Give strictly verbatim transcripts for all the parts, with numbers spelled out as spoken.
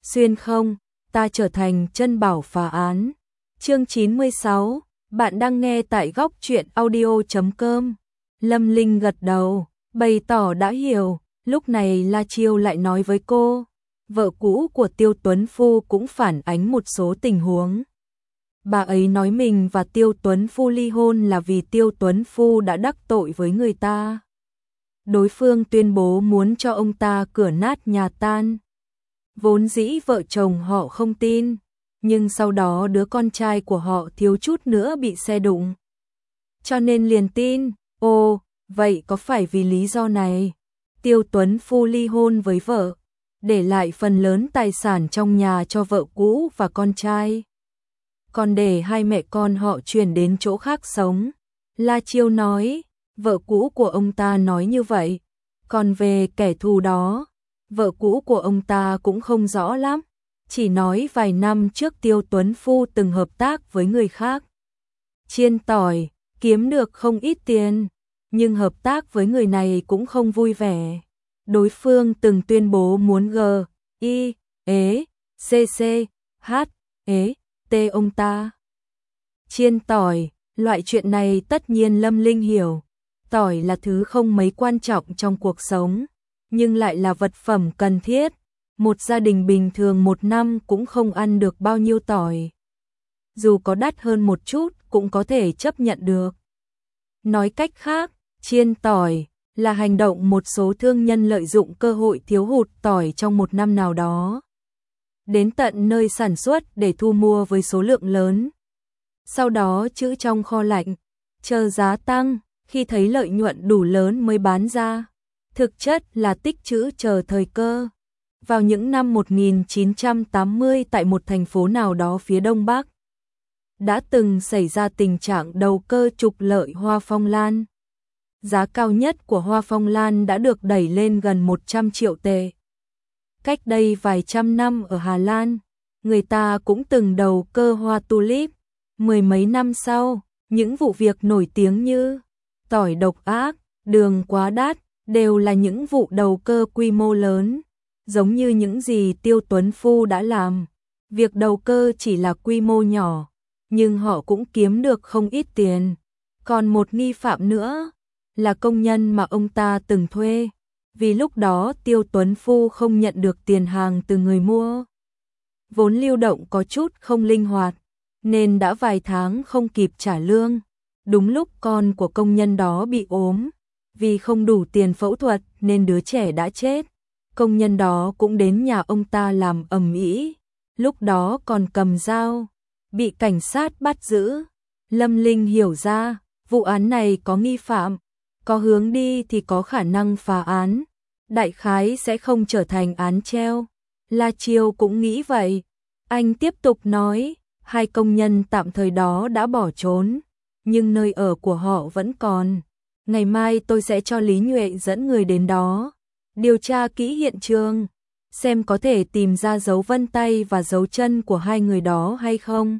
xuyên không, ta trở thành chân bảo phá án. Chương chín mươi sáu, bạn đang nghe tại góc truyện audio chấm com. Lâm Linh gật đầu, bày tỏ đã hiểu, lúc này La Chiêu lại nói với cô, vợ cũ của Tiêu Tuấn Phu cũng phản ánh một số tình huống. Bà ấy nói mình và Tiêu Tuấn Phu ly hôn là vì Tiêu Tuấn Phu đã đắc tội với người ta. Đối phương tuyên bố muốn cho ông ta cửa nát nhà tan. Vốn dĩ vợ chồng họ không tin, nhưng sau đó đứa con trai của họ thiếu chút nữa bị xe đụng. Cho nên liền tin. Ồ, vậy có phải vì lý do này, Tiêu Tuấn Phu ly hôn với vợ, để lại phần lớn tài sản trong nhà cho vợ cũ và con trai, còn để hai mẹ con họ chuyển đến chỗ khác sống? La Chiêu nói, vợ cũ của ông ta nói như vậy. Còn về kẻ thù đó, vợ cũ của ông ta cũng không rõ lắm, chỉ nói vài năm trước Tiêu Tuấn Phu từng hợp tác với người khác chiên tỏi, kiếm được không ít tiền, nhưng hợp tác với người này cũng không vui vẻ. Đối phương từng tuyên bố muốn G, I, ế, C, C, H, ế, T ông ta. Chiên tỏi, loại chuyện này tất nhiên Lâm Linh hiểu. Tỏi là thứ không mấy quan trọng trong cuộc sống, nhưng lại là vật phẩm cần thiết. Một gia đình bình thường một năm cũng không ăn được bao nhiêu tỏi. Dù có đắt hơn một chút cũng có thể chấp nhận được. Nói cách khác, chiên tỏi là hành động một số thương nhân lợi dụng cơ hội thiếu hụt tỏi trong một năm nào đó, đến tận nơi sản xuất để thu mua với số lượng lớn. Sau đó trữ trong kho lạnh, chờ giá tăng, khi thấy lợi nhuận đủ lớn mới bán ra. Thực chất là tích trữ chờ thời cơ. Vào những năm một nghìn chín trăm tám mươi tại một thành phố nào đó phía Đông Bắc, đã từng xảy ra tình trạng đầu cơ trục lợi hoa phong lan. Giá cao nhất của hoa phong lan đã được đẩy lên gần một trăm triệu tệ. Cách đây vài trăm năm ở Hà Lan, người ta cũng từng đầu cơ hoa tulip. Mười mấy năm sau, những vụ việc nổi tiếng như tỏi độc ác, đường quá đắt, đều là những vụ đầu cơ quy mô lớn, giống như những gì Tiêu Tuấn Phu đã làm. Việc đầu cơ chỉ là quy mô nhỏ, nhưng họ cũng kiếm được không ít tiền. Còn một nghi phạm nữa là công nhân mà ông ta từng thuê, vì lúc đó Tiêu Tuấn Phu không nhận được tiền hàng từ người mua. Vốn lưu động có chút không linh hoạt, nên đã vài tháng không kịp trả lương. Đúng lúc con của công nhân đó bị ốm, vì không đủ tiền phẫu thuật nên đứa trẻ đã chết. Công nhân đó cũng đến nhà ông ta làm ầm ĩ, lúc đó còn cầm dao, bị cảnh sát bắt giữ. Lâm Linh hiểu ra, vụ án này có nghi phạm, có hướng đi thì có khả năng phá án, đại khái sẽ không trở thành án treo. La Chiêu cũng nghĩ vậy. Anh tiếp tục nói, hai công nhân tạm thời đó đã bỏ trốn, nhưng nơi ở của họ vẫn còn. Ngày mai tôi sẽ cho Lý Nhuệ dẫn người đến đó, điều tra kỹ hiện trường, xem có thể tìm ra dấu vân tay và dấu chân của hai người đó hay không.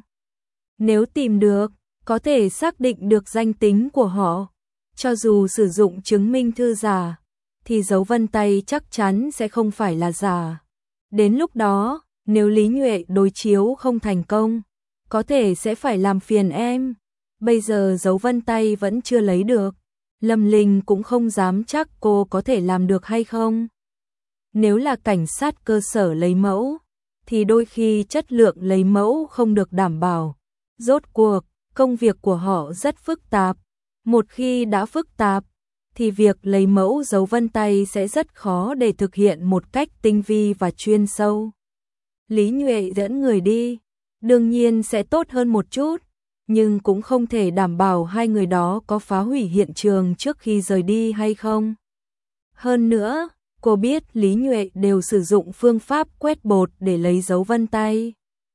Nếu tìm được, có thể xác định được danh tính của họ. Cho dù sử dụng chứng minh thư giả, thì dấu vân tay chắc chắn sẽ không phải là giả. Đến lúc đó, nếu Lý Nhuệ đối chiếu không thành công, có thể sẽ phải làm phiền em. Bây giờ dấu vân tay vẫn chưa lấy được, Lâm Linh cũng không dám chắc cô có thể làm được hay không. Nếu là cảnh sát cơ sở lấy mẫu, thì đôi khi chất lượng lấy mẫu không được đảm bảo. Rốt cuộc, công việc của họ rất phức tạp. Một khi đã phức tạp, thì việc lấy mẫu dấu vân tay sẽ rất khó để thực hiện một cách tinh vi và chuyên sâu. Lý Nhuệ dẫn người đi, đương nhiên sẽ tốt hơn một chút, nhưng cũng không thể đảm bảo hai người đó có phá hủy hiện trường trước khi rời đi hay không. Hơn nữa, cô biết Lý Nhuệ đều sử dụng phương pháp quét bột để lấy dấu vân tay.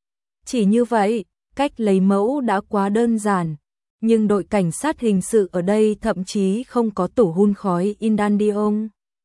Chỉ như vậy, cách lấy mẫu đã quá đơn giản, nhưng đội cảnh sát hình sự ở đây thậm chí không có tủ hun khói Indandion.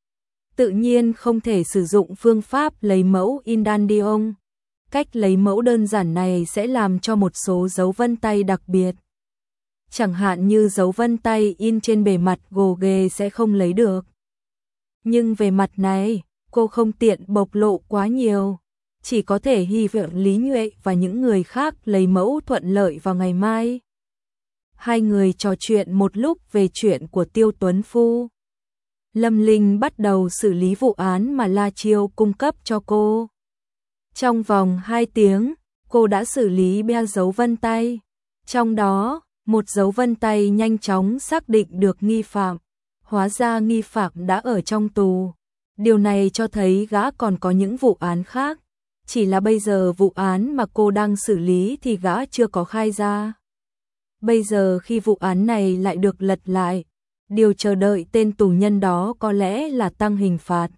Tự nhiên không thể sử dụng phương pháp lấy mẫu Indandion. Cách lấy mẫu đơn giản này sẽ làm cho một số dấu vân tay đặc biệt. Chẳng hạn như dấu vân tay in trên bề mặt gồ ghề sẽ không lấy được. Nhưng về mặt này, cô không tiện bộc lộ quá nhiều. chỉ có thể hy vọng Lý Nhuệ và những người khác lấy mẫu thuận lợi vào ngày mai. Hai người trò chuyện một lúc về chuyện của Tiêu Tuấn Phu. Lâm Linh bắt đầu xử lý vụ án mà La Chiêu cung cấp cho cô. Trong vòng hai tiếng, cô đã xử lý ba dấu vân tay. Trong đó, một dấu vân tay nhanh chóng xác định được nghi phạm. Hóa ra nghi phạm đã ở trong tù. Điều này cho thấy gã còn có những vụ án khác. Chỉ là bây giờ vụ án mà cô đang xử lý thì gã chưa có khai ra. Bây giờ khi vụ án này lại được lật lại, điều chờ đợi tên tù nhân đó có lẽ là tăng hình phạt.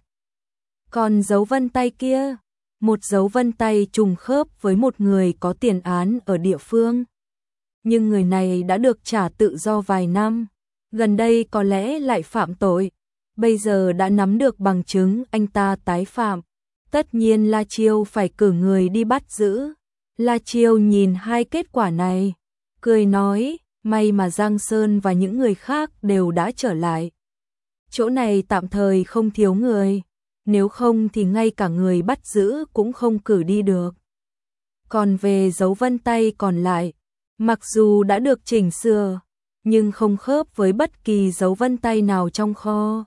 Còn dấu vân tay kia, một dấu vân tay trùng khớp với một người có tiền án ở địa phương. Nhưng người này đã được trả tự do vài năm, gần đây có lẽ lại phạm tội. Bây giờ đã nắm được bằng chứng anh ta tái phạm. Tất nhiên La Chiêu phải cử người đi bắt giữ. La Chiêu nhìn hai kết quả này, cười nói, may mà Giang Sơn và những người khác đều đã trở lại. Chỗ này tạm thời không thiếu người, nếu không thì ngay cả người bắt giữ cũng không cử đi được. Còn về dấu vân tay còn lại, mặc dù đã được chỉnh sửa, nhưng không khớp với bất kỳ dấu vân tay nào trong kho.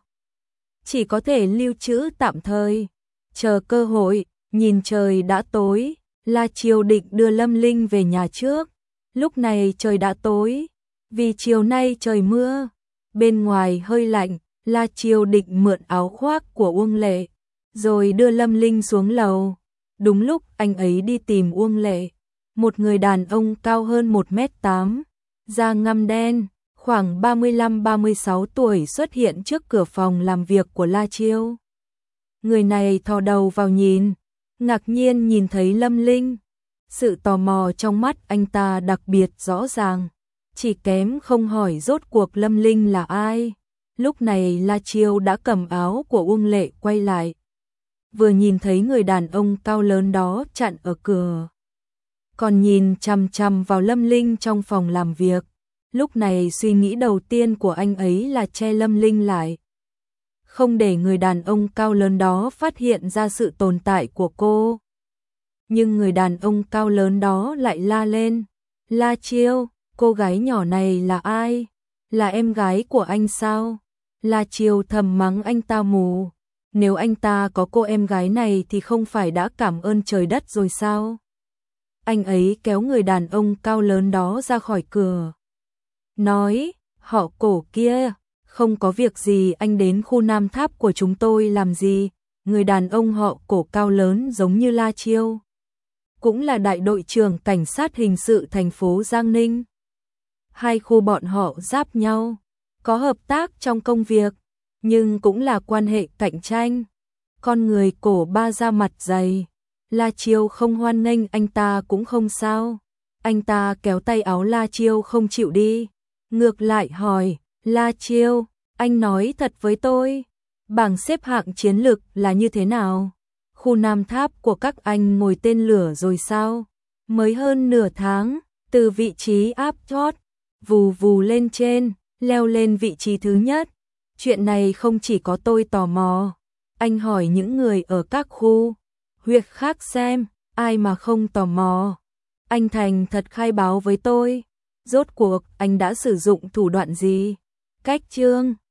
Chỉ có thể lưu trữ tạm thời, chờ cơ hội. Nhìn trời đã tối, La Chiêu định đưa Lâm Linh về nhà trước. Lúc này trời đã tối, vì chiều nay trời mưa, bên ngoài hơi lạnh, La Chiêu định mượn áo khoác của Uông Lệ, rồi đưa Lâm Linh xuống lầu. Đúng lúc anh ấy đi tìm Uông Lệ, một người đàn ông cao hơn một mét tám, da ngăm đen, khoảng ba mươi lăm ba mươi sáu tuổi xuất hiện trước cửa phòng làm việc của La Chiêu. Người này thò đầu vào nhìn, ngạc nhiên nhìn thấy Lâm Linh. Sự tò mò trong mắt anh ta đặc biệt rõ ràng, chỉ kém không hỏi rốt cuộc Lâm Linh là ai. Lúc này La Chiêu đã cầm áo của Uông Lệ quay lại. Vừa nhìn thấy người đàn ông cao lớn đó chặn ở cửa, còn nhìn chằm chằm vào Lâm Linh trong phòng làm việc. Lúc này suy nghĩ đầu tiên của anh ấy là che Lâm Linh lại, không để người đàn ông cao lớn đó phát hiện ra sự tồn tại của cô. Nhưng người đàn ông cao lớn đó lại la lên, La Chiêu, cô gái nhỏ này là ai? Là em gái của anh sao? La Chiêu thầm mắng anh ta mù. Nếu anh ta có cô em gái này thì không phải đã cảm ơn trời đất rồi sao? Anh ấy kéo người đàn ông cao lớn đó ra khỏi cửa, nói, họ Cổ kia, không có việc gì anh đến khu Nam Tháp của chúng tôi làm gì? Người đàn ông họ Cổ cao lớn giống như La Chiêu, cũng là đại đội trưởng cảnh sát hình sự thành phố Giang Ninh. Hai khu bọn họ giáp nhau, có hợp tác trong công việc, nhưng cũng là quan hệ cạnh tranh. Con người Cổ ba da mặt dày, La Chiêu không hoan nghênh anh ta cũng không sao. Anh ta kéo tay áo La Chiêu không chịu đi, ngược lại hỏi, La Chiêu, anh nói thật với tôi, bảng xếp hạng chiến lực là như thế nào? Khu Nam Tháp của các anh ngồi tên lửa rồi sao? Mới hơn nửa tháng, từ vị trí áp chót, vù vù lên trên, leo lên vị trí thứ nhất. Chuyện này không chỉ có tôi tò mò, anh hỏi những người ở các khu huyệt khác xem, ai mà không tò mò. Anh thành thật khai báo với tôi, rốt cuộc anh đã sử dụng thủ đoạn gì? Cách chương